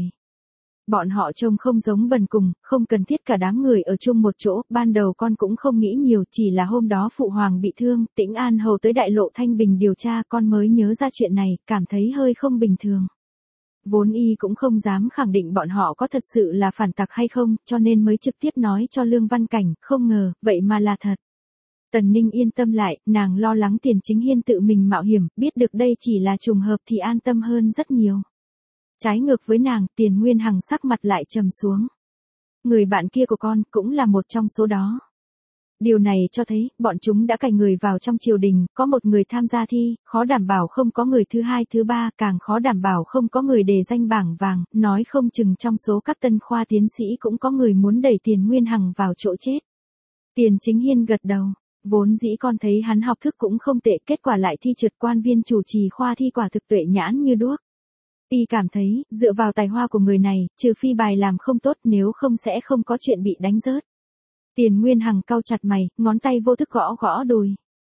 Bọn họ trông không giống bần cùng, không cần thiết cả đám người ở chung một chỗ, ban đầu con cũng không nghĩ nhiều, chỉ là hôm đó phụ hoàng bị thương, Tĩnh An Hầu tới đại lộ Thanh Bình điều tra, con mới nhớ ra chuyện này, cảm thấy hơi không bình thường. Vốn y cũng không dám khẳng định bọn họ có thật sự là phản tặc hay không, cho nên mới trực tiếp nói cho Lương Văn Cảnh, không ngờ, vậy mà là thật. Tần Ninh yên tâm lại, nàng lo lắng Tiền Chính Hiên tự mình mạo hiểm, biết được đây chỉ là trùng hợp thì an tâm hơn rất nhiều. Trái ngược với nàng, Tiền Nguyên Hằng sắc mặt lại trầm xuống. Người bạn kia của con cũng là một trong số đó. Điều này cho thấy, bọn chúng đã cài người vào trong triều đình, có một người tham gia thi, khó đảm bảo không có người thứ hai thứ ba, càng khó đảm bảo không có người đề danh bảng vàng, nói không chừng trong số các tân khoa tiến sĩ cũng có người muốn đẩy Tiền Nguyên Hằng vào chỗ chết. Tiền Chính Hiên gật đầu, vốn dĩ con thấy hắn học thức cũng không tệ, kết quả lại thi trượt, quan viên chủ trì khoa thi quả thực tuệ nhãn như đuốc. Y cảm thấy, dựa vào tài hoa của người này, trừ phi bài làm không tốt, nếu không sẽ không có chuyện bị đánh rớt. Tiền Nguyên Hằng cau chặt mày, ngón tay vô thức gõ gõ đùi.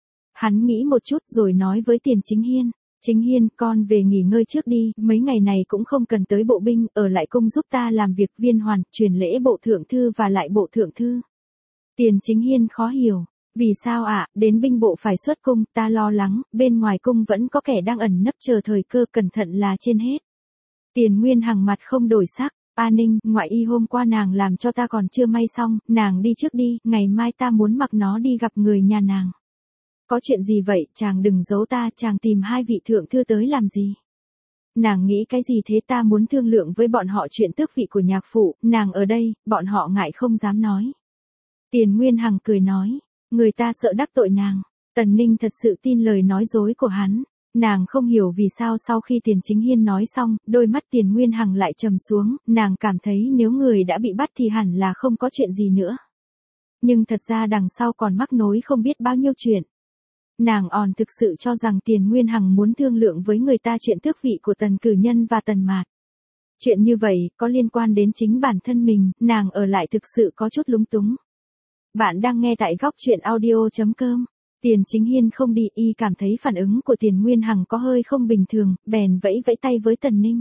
Hắn nghĩ một chút rồi nói với Tiền Chính Hiên. Chính Hiên, con về nghỉ ngơi trước đi, mấy ngày này cũng không cần tới bộ binh, ở lại cung giúp ta làm việc viên hoàn, truyền lễ bộ thượng thư và lại bộ thượng thư. Tiền Chính Hiên khó hiểu. Vì sao ạ, đến binh bộ phải xuất cung, ta lo lắng, bên ngoài cung vẫn có kẻ đang ẩn nấp chờ thời cơ, cẩn thận là trên hết. Tiền Nguyên Hằng mặt không đổi sắc. A Ninh, ngoại y hôm qua nàng làm cho ta còn chưa may xong, nàng đi trước đi, ngày mai ta muốn mặc nó đi gặp người nhà nàng. Có chuyện gì vậy, chàng đừng giấu ta, chàng tìm hai vị thượng thư tới làm gì? Nàng nghĩ cái gì thế, ta muốn thương lượng với bọn họ chuyện tước vị của nhạc phụ, nàng ở đây, bọn họ ngại không dám nói. Tiền Nguyên Hằng cười nói, người ta sợ đắc tội nàng. Tần Ninh thật sự tin lời nói dối của hắn. Nàng không hiểu vì sao sau khi Tiền Chính Hiên nói xong, đôi mắt Tiền Nguyên Hằng lại trầm xuống, nàng cảm thấy nếu người đã bị bắt thì hẳn là không có chuyện gì nữa. Nhưng thật ra đằng sau còn mắc nối không biết bao nhiêu chuyện. Nàng thực sự cho rằng Tiền Nguyên Hằng muốn thương lượng với người ta chuyện tước vị của Tần Cử Nhân và Tần Mạt. Chuyện như vậy, có liên quan đến chính bản thân mình, nàng ở lại thực sự có chút lúng túng. Bạn đang nghe tại góc truyện audio.com. Tiền Chính Hiên không đi, y cảm thấy phản ứng của Tiền Nguyên Hằng có hơi không bình thường, bèn vẫy vẫy tay với Tần Ninh.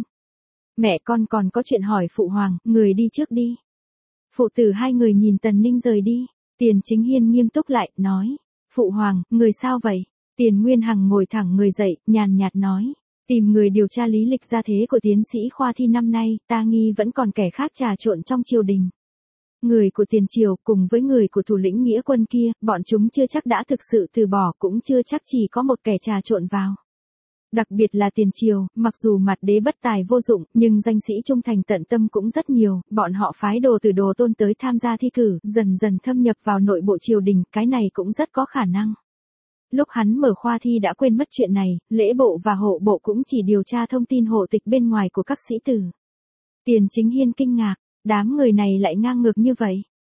Mẹ con còn có chuyện hỏi phụ hoàng, người đi trước đi. Phụ tử hai người nhìn Tần Ninh rời đi. Tiền Chính Hiên nghiêm túc lại, nói. Phụ hoàng, người sao vậy? Tiền Nguyên Hằng ngồi thẳng người dậy, nhàn nhạt nói. Tìm người điều tra lý lịch gia thế của tiến sĩ khoa thi năm nay, ta nghi vẫn còn kẻ khác trà trộn trong triều đình. Người của tiền triều cùng với người của thủ lĩnh nghĩa quân kia, bọn chúng chưa chắc đã thực sự từ bỏ, cũng chưa chắc chỉ có một kẻ trà trộn vào. Đặc biệt là tiền triều, mặc dù mặt đế bất tài vô dụng, nhưng danh sĩ trung thành tận tâm cũng rất nhiều, bọn họ phái đồ từ đồ tôn tới tham gia thi cử, dần dần thâm nhập vào nội bộ triều đình, cái này cũng rất có khả năng. Lúc hắn mở khoa thi đã quên mất chuyện này, lễ bộ và hộ bộ cũng chỉ điều tra thông tin hộ tịch bên ngoài của các sĩ tử. Tiền Chính Hiên kinh ngạc. Đám người này lại ngang ngược như vậy.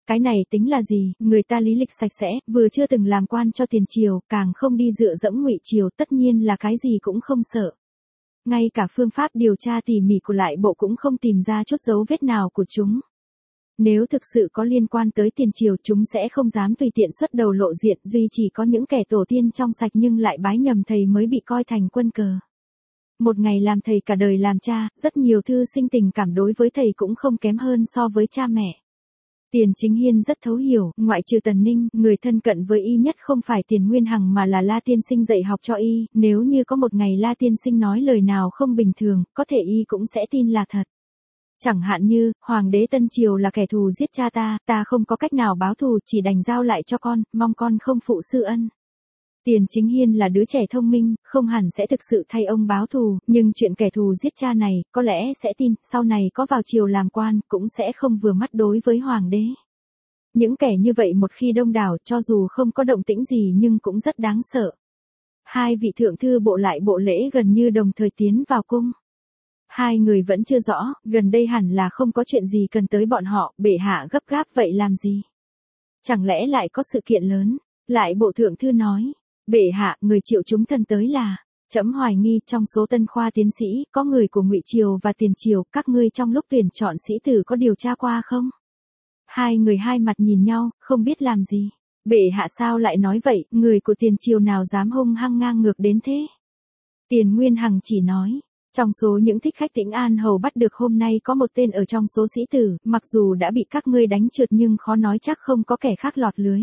Cái này tính là gì, người ta lý lịch sạch sẽ, vừa chưa từng làm quan cho tiền triều, càng không đi dựa dẫm ngụy triều, tất nhiên là cái gì cũng không sợ. Ngay cả phương pháp điều tra tỉ mỉ của lại bộ cũng không tìm ra chút dấu vết nào của chúng. Nếu thực sự có liên quan tới tiền triều chúng sẽ không dám tùy tiện xuất đầu lộ diện, duy chỉ có những kẻ tổ tiên trong sạch nhưng lại bái nhầm thầy mới bị coi thành quân cờ. Một ngày làm thầy cả đời làm cha, rất nhiều thư sinh tình cảm đối với thầy cũng không kém hơn so với cha mẹ. Tiền Chính Hiên rất thấu hiểu, ngoại trừ Tần Ninh, người thân cận với y nhất không phải Tiền Nguyên Hằng mà là La Tiên Sinh dạy học cho y, nếu như có một ngày La Tiên Sinh nói lời nào không bình thường, có thể y cũng sẽ tin là thật. Chẳng hạn như, Hoàng đế Tân Triều là kẻ thù giết cha ta không có cách nào báo thù, chỉ đành giao lại cho con, mong con không phụ sư ân. Tiền Chính Hiên là đứa trẻ thông minh, không hẳn sẽ thực sự thay ông báo thù, nhưng chuyện kẻ thù giết cha này, có lẽ sẽ tin, sau này có vào triều làm quan, cũng sẽ không vừa mắt đối với Hoàng đế. Những kẻ như vậy một khi đông đảo, cho dù không có động tĩnh gì nhưng cũng rất đáng sợ. Hai vị thượng thư bộ lại bộ lễ gần như đồng thời tiến vào cung. Hai người vẫn chưa rõ, gần đây hẳn là không có chuyện gì cần tới bọn họ, bệ hạ gấp gáp vậy làm gì? Chẳng lẽ lại có sự kiện lớn? Lại bộ thượng thư nói, bệ hạ, người triệu chúng thần tới là, trẫm hoài nghi trong số tân khoa tiến sĩ, có người của ngụy triều và tiền triều, các ngươi trong lúc tuyển chọn sĩ tử có điều tra qua không? Hai người hai mặt nhìn nhau, không biết làm gì. Bệ hạ sao lại nói vậy, người của tiền triều nào dám hung hăng ngang ngược đến thế? Tiền Nguyên Hằng chỉ nói, trong số những thích khách Tĩnh An Hầu bắt được hôm nay có một tên ở trong số sĩ tử, mặc dù đã bị các ngươi đánh trượt nhưng khó nói chắc không có kẻ khác lọt lưới.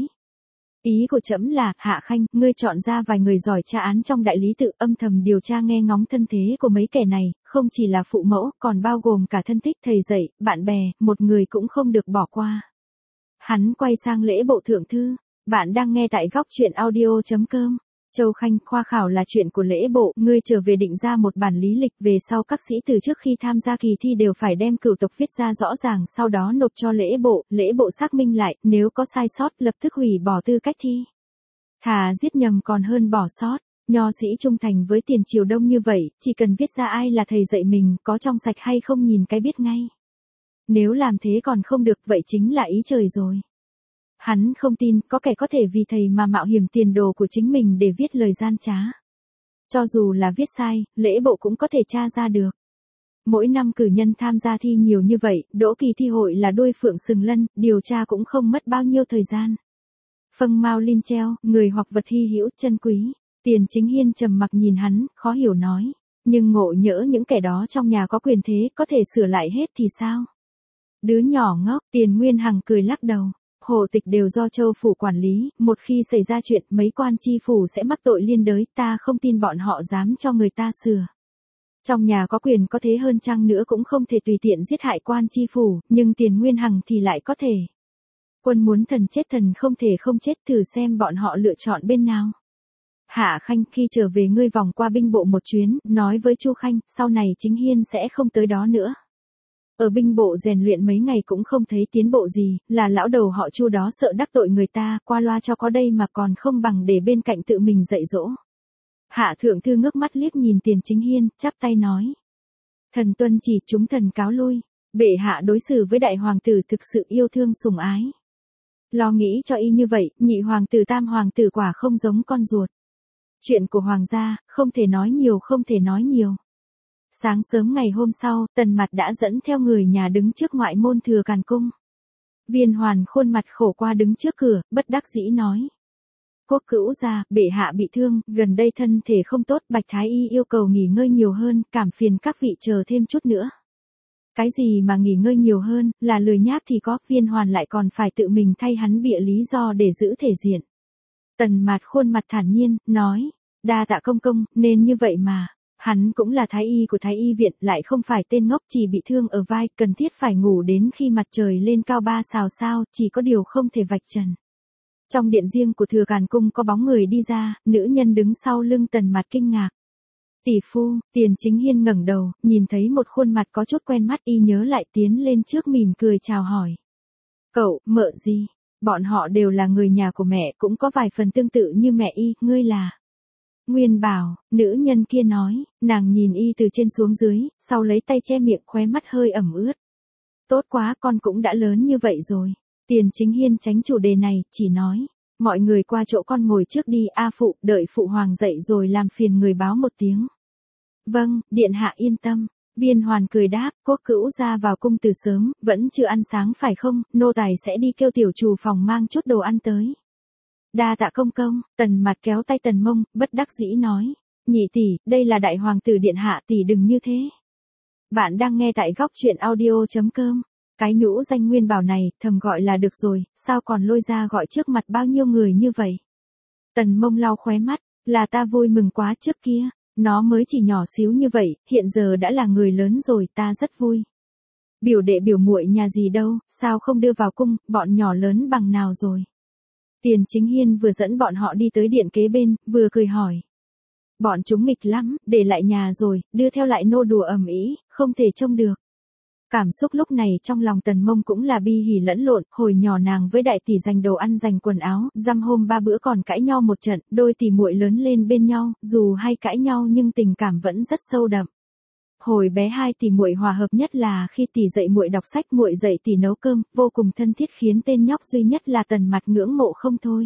Ý của trẫm là, Hạ Khanh, ngươi chọn ra vài người giỏi tra án trong đại lý tự, âm thầm điều tra nghe ngóng thân thế của mấy kẻ này, không chỉ là phụ mẫu, còn bao gồm cả thân thích, thầy dạy, bạn bè, một người cũng không được bỏ qua. Hắn quay sang lễ bộ thượng thư, bạn đang nghe tại góc truyện audio.com. Châu Khanh, khoa khảo là chuyện của lễ bộ, ngươi trở về định ra một bản lý lịch, về sau các sĩ từ trước khi tham gia kỳ thi đều phải đem cửu tộc viết ra rõ ràng, sau đó nộp cho lễ bộ xác minh lại, nếu có sai sót lập tức hủy bỏ tư cách thi. Thà giết nhầm còn hơn bỏ sót, nho sĩ trung thành với tiền triều đông như vậy, chỉ cần viết ra ai là thầy dạy mình, có trong sạch hay không nhìn cái biết ngay. Nếu làm thế còn không được, vậy chính là ý trời rồi. Hắn không tin có kẻ có thể vì thầy mà mạo hiểm tiền đồ của chính mình để viết lời gian trá. Cho dù là viết sai, lễ bộ cũng có thể tra ra được. Mỗi năm cử nhân tham gia thi nhiều như vậy, đỗ kỳ thi hội là đuôi phượng sừng lân, điều tra cũng không mất bao nhiêu thời gian. Phâng Mao Linh treo, người hoặc vật hy hữu, chân quý. Tiền Chính Hiên trầm mặc nhìn hắn, khó hiểu nói. Nhưng ngộ nhỡ những kẻ đó trong nhà có quyền thế, có thể sửa lại hết thì sao? Đứa nhỏ ngốc, Tiền Nguyên Hằng cười lắc đầu. Hồ tịch đều do châu phủ quản lý, một khi xảy ra chuyện mấy quan chi phủ sẽ mắc tội liên đới, ta không tin bọn họ dám cho người ta sửa. Trong nhà có quyền có thế hơn chăng nữa cũng không thể tùy tiện giết hại quan chi phủ, nhưng Tiền Nguyên Hằng thì lại có thể. Quân muốn thần chết thần không thể không chết, thử xem bọn họ lựa chọn bên nào. Hạ Khanh, khi trở về ngươi vòng qua binh bộ một chuyến, nói với Chu Khanh, sau này Chính Hiên sẽ không tới đó nữa. Ở binh bộ rèn luyện mấy ngày cũng không thấy tiến bộ gì, là lão đầu họ Chu đó sợ đắc tội người ta, qua loa cho có đây mà còn không bằng để bên cạnh tự mình dạy dỗ. Hạ thượng thư ngước mắt liếc nhìn Tiền Chính Hiên, chắp tay nói. Thần tuân chỉ, chúng thần cáo lui. Bệ hạ đối xử với đại hoàng tử thực sự yêu thương sủng ái. Lo nghĩ cho y như vậy, nhị hoàng tử tam hoàng tử quả không giống con ruột. Chuyện của hoàng gia, không thể nói nhiều. Sáng sớm ngày hôm sau, Tần Mặt đã dẫn theo người nhà đứng trước ngoại môn Thừa Càn Cung. Viên Hoàn khuôn mặt khổ qua đứng trước cửa, bất đắc dĩ nói. Quốc cữu gia, bệ hạ bị thương, gần đây thân thể không tốt, Bạch Thái Y yêu cầu nghỉ ngơi nhiều hơn, cảm phiền các vị chờ thêm chút nữa. Cái gì mà nghỉ ngơi nhiều hơn, là lười nhác thì có, Viên Hoàn lại còn phải tự mình thay hắn bịa lý do để giữ thể diện. Tần Mạt khuôn mặt thản nhiên, nói, đa tạ công công, nên như vậy mà. Hắn cũng là thái y của thái y viện, lại không phải tên ngốc, chỉ bị thương ở vai, cần thiết phải ngủ đến khi mặt trời lên cao 3 sao, chỉ có điều không thể vạch trần. Trong điện riêng của Thừa Càn Cung có bóng người đi ra, nữ nhân đứng sau lưng Tần Mạt kinh ngạc. Tỷ phu, Tiền Chính Hiên ngẩng đầu, nhìn thấy một khuôn mặt có chút quen mắt, y nhớ lại tiến lên trước mỉm cười chào hỏi. Cậu, mợ gì? Bọn họ đều là người nhà của mẹ, cũng có vài phần tương tự như mẹ y, ngươi là... Nguyên Bảo, nữ nhân kia nói, nàng nhìn y từ trên xuống dưới, sau lấy tay che miệng, khóe mắt hơi ẩm ướt. Tốt quá, con cũng đã lớn như vậy rồi. Tiền Chính Hiên tránh chủ đề này, chỉ nói, mọi người qua chỗ con ngồi trước đi, a phụ, đợi phụ hoàng dậy rồi làm phiền người báo một tiếng. Vâng, điện hạ yên tâm. Viên Hoàn cười đáp, Quốc Cữu ra vào cung từ sớm, vẫn chưa ăn sáng phải không, nô tài sẽ đi kêu tiểu chủ phòng mang chút đồ ăn tới. Đa tạ công công. Tần Mặt kéo tay Tần Mông, bất đắc dĩ nói, nhị tỷ, đây là đại hoàng tử điện hạ, tỷ đừng như thế. Bạn đang nghe tại góc truyện audio.com. Cái nhũ danh Nguyên Bảo này, thầm gọi là được rồi, sao còn lôi ra gọi trước mặt bao nhiêu người như vậy. Tần Mông lau khóe mắt, là ta vui mừng quá, trước kia nó mới chỉ nhỏ xíu như vậy, hiện giờ đã là người lớn rồi, ta rất vui. Biểu đệ biểu muội nhà gì đâu, sao không đưa vào cung, bọn nhỏ lớn bằng nào rồi. Tiền Chính Hiên vừa dẫn bọn họ đi tới điện kế bên, vừa cười hỏi. Bọn chúng nghịch lắm, để lại nhà rồi, đưa theo lại nô đùa ầm ĩ, không thể trông được. Cảm xúc lúc này trong lòng Tần Mông cũng là bi hỉ lẫn lộn, hồi nhỏ nàng với đại tỷ giành đồ ăn giành quần áo, dăm hôm ba bữa còn cãi nhau một trận, đôi tỷ muội lớn lên bên nhau, dù hay cãi nhau nhưng tình cảm vẫn rất sâu đậm. Hồi bé hai tỷ muội hòa hợp nhất là khi tỷ dạy muội đọc sách, muội dạy tỷ nấu cơm, vô cùng thân thiết khiến tên nhóc duy nhất là Tần Mặt ngưỡng mộ không thôi.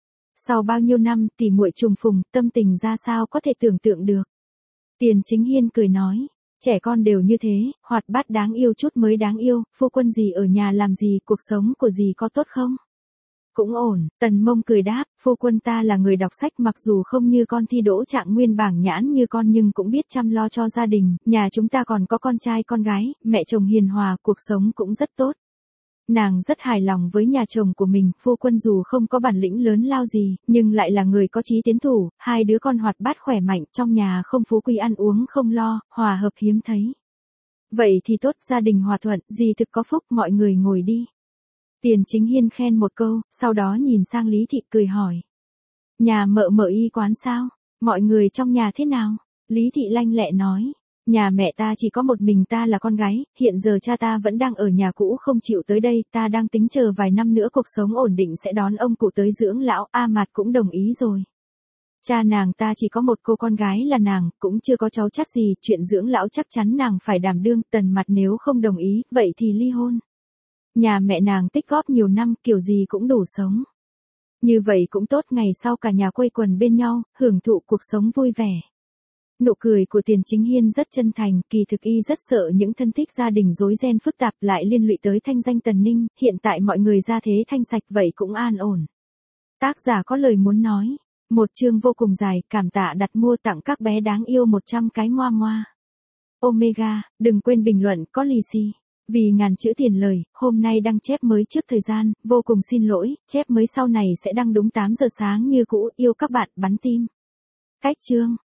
Sau bao nhiêu năm tỷ muội trùng phùng, tâm tình ra sao có thể tưởng tượng được. Tiền Chính Hiên cười nói. Trẻ con đều như thế, hoạt bát đáng yêu chút mới đáng yêu, phu quân gì ở nhà làm gì, cuộc sống của gì có tốt không? Cũng ổn, Tần Mông cười đáp, phu quân ta là người đọc sách, mặc dù không như con thi đỗ trạng nguyên bảng nhãn như con nhưng cũng biết chăm lo cho gia đình, nhà chúng ta còn có con trai con gái, mẹ chồng hiền hòa, cuộc sống cũng rất tốt. Nàng rất hài lòng với nhà chồng của mình, phu quân dù không có bản lĩnh lớn lao gì, nhưng lại là người có chí tiến thủ, hai đứa con hoạt bát khỏe mạnh, trong nhà không phú quý ăn uống không lo, hòa hợp hiếm thấy. Vậy thì tốt, gia đình hòa thuận, dì thực có phúc, mọi người ngồi đi. Tiền Chính Hiên khen một câu, sau đó nhìn sang Lý Thị cười hỏi. Nhà mợ mở y quán sao? Mọi người trong nhà thế nào? Lý Thị lanh lẹ nói. Nhà mẹ ta chỉ có một mình ta là con gái, hiện giờ cha ta vẫn đang ở nhà cũ không chịu tới đây, ta đang tính chờ vài năm nữa cuộc sống ổn định sẽ đón ông cụ tới dưỡng lão, A Mạt cũng đồng ý rồi. Cha nàng ta chỉ có một cô con gái là nàng, cũng chưa có cháu chắc gì, chuyện dưỡng lão chắc chắn nàng phải đảm đương, Tần Mặt nếu không đồng ý, vậy thì ly hôn. Nhà mẹ nàng tích góp nhiều năm, kiểu gì cũng đủ sống. Như vậy cũng tốt, ngày sau cả nhà quây quần bên nhau, hưởng thụ cuộc sống vui vẻ. Nụ cười của Tiền Chính Hiên rất chân thành, kỳ thực y rất sợ những thân thích gia đình rối ren phức tạp lại liên lụy tới thanh danh Tần Ninh, hiện tại mọi người ra thế thanh sạch vậy cũng an ổn. Tác giả có lời muốn nói, một chương vô cùng dài, cảm tạ đặt mua tặng các bé đáng yêu 100 cái ngoa ngoa. Omega, đừng quên bình luận, có lì xì. Vì ngàn chữ tiền lời, hôm nay đăng chép mới trước thời gian, vô cùng xin lỗi, chép mới sau này sẽ đăng đúng 8 giờ sáng như cũ, yêu các bạn, bắn tim. Cách chương.